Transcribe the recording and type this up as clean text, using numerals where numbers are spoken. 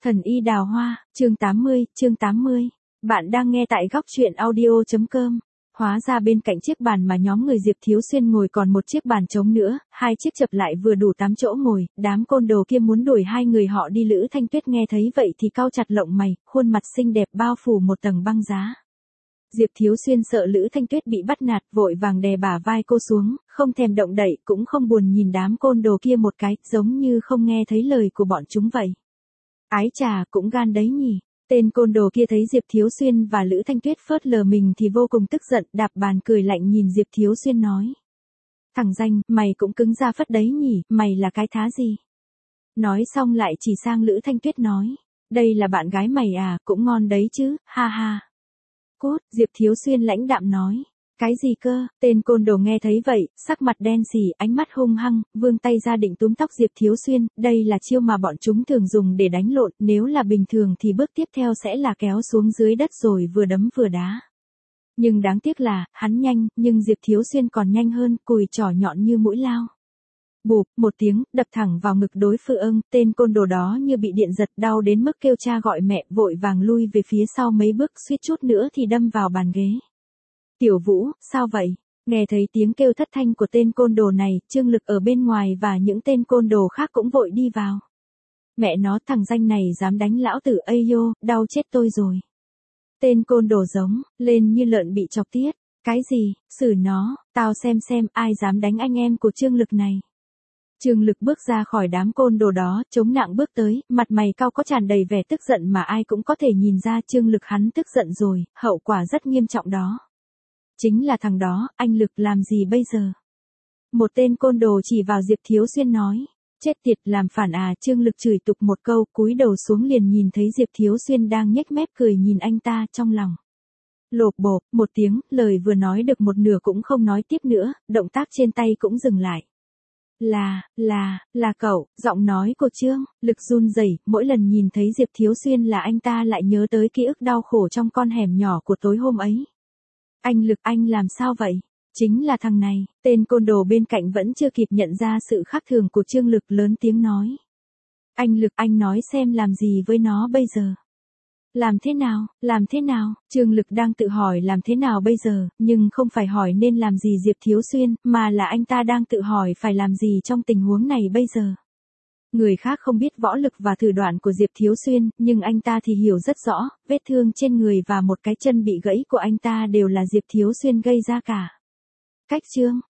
Thần y đào hoa, chương 80. Bạn đang nghe tại góc truyện audio.com. Hóa ra bên cạnh chiếc bàn mà nhóm người Diệp Thiếu Xuyên ngồi còn một chiếc bàn trống nữa, hai chiếc chập lại vừa đủ 8 chỗ ngồi, đám côn đồ kia muốn đuổi hai người họ đi. Lữ Thanh Tuyết nghe thấy vậy thì cau chặt lông mày, khuôn mặt xinh đẹp bao phủ một tầng băng giá. Diệp Thiếu Xuyên sợ Lữ Thanh Tuyết bị bắt nạt, vội vàng đè bả vai cô xuống, không thèm động đậy, cũng không buồn nhìn đám côn đồ kia một cái, giống như không nghe thấy lời của bọn chúng vậy. Ái chà, cũng gan đấy nhỉ. Tên côn đồ kia thấy Diệp Thiếu Xuyên và Lữ Thanh Tuyết phớt lờ mình thì vô cùng tức giận, đạp bàn cười lạnh nhìn Diệp Thiếu Xuyên nói. Thằng danh, mày cũng cứng ra phất đấy nhỉ, mày là cái thá gì? Nói xong lại chỉ sang Lữ Thanh Tuyết nói. Đây là bạn gái mày à, cũng ngon đấy chứ, ha ha. Cút, Diệp Thiếu Xuyên lãnh đạm nói. Cái gì cơ? Tên côn đồ nghe thấy vậy, sắc mặt đen sì, ánh mắt hung hăng, vươn tay ra định túm tóc Diệp Thiếu Xuyên, đây là chiêu mà bọn chúng thường dùng để đánh lộn, nếu là bình thường thì bước tiếp theo sẽ là kéo xuống dưới đất rồi vừa đấm vừa đá. Nhưng đáng tiếc là, hắn nhanh, nhưng Diệp Thiếu Xuyên còn nhanh hơn, cùi trỏ nhọn như mũi lao. Bụp, một tiếng, đập thẳng vào ngực đối phương, tên côn đồ đó như bị điện giật, đau đến mức kêu cha gọi mẹ, vội vàng lui về phía sau mấy bước, suýt chút nữa thì đâm vào bàn ghế. Tiểu Vũ, sao vậy? Nghe thấy tiếng kêu thất thanh của tên côn đồ này, Trương Lực ở bên ngoài và những tên côn đồ khác cũng vội đi vào. Mẹ nó, thằng danh này dám đánh lão tử Ayo, đau chết tôi rồi. Tên côn đồ giống lên như lợn bị chọc tiết. Cái gì? Xử nó, tao xem ai dám đánh anh em của Trương Lực này. Trương Lực bước ra khỏi đám côn đồ đó, chống nặng bước tới, mặt mày cau có tràn đầy vẻ tức giận mà ai cũng có thể nhìn ra Trương Lực hắn tức giận rồi, hậu quả rất nghiêm trọng đó. Chính là thằng đó, anh Lực làm gì bây giờ? Một tên côn đồ chỉ vào Diệp Thiếu Xuyên nói. Chết tiệt, làm phản à? Trương Lực chửi tục một câu, cúi đầu xuống liền nhìn thấy Diệp Thiếu Xuyên đang nhếch mép cười nhìn anh ta trong lòng. Lộp bộp, một tiếng, lời vừa nói được một nửa cũng không nói tiếp nữa, động tác trên tay cũng dừng lại. Là cậu, giọng nói của Trương Lực run rẩy, mỗi lần nhìn thấy Diệp Thiếu Xuyên là anh ta lại nhớ tới ký ức đau khổ trong con hẻm nhỏ của tối hôm ấy. Anh Lực, anh làm sao vậy? Chính là thằng này. Tên côn đồ bên cạnh vẫn chưa kịp nhận ra sự khác thường của Trương Lực, lớn tiếng nói. Anh Lực, anh nói xem làm gì với nó bây giờ? Làm thế nào? Trương Lực đang tự hỏi làm thế nào bây giờ, nhưng không phải hỏi nên làm gì Diệp Thiếu Xuyên, mà là anh ta đang tự hỏi phải làm gì trong tình huống này bây giờ. Người khác không biết võ lực và thủ đoạn của Diệp Thiếu Xuyên, nhưng anh ta thì hiểu rất rõ, vết thương trên người và một cái chân bị gãy của anh ta đều là Diệp Thiếu Xuyên gây ra cả. Cách Trương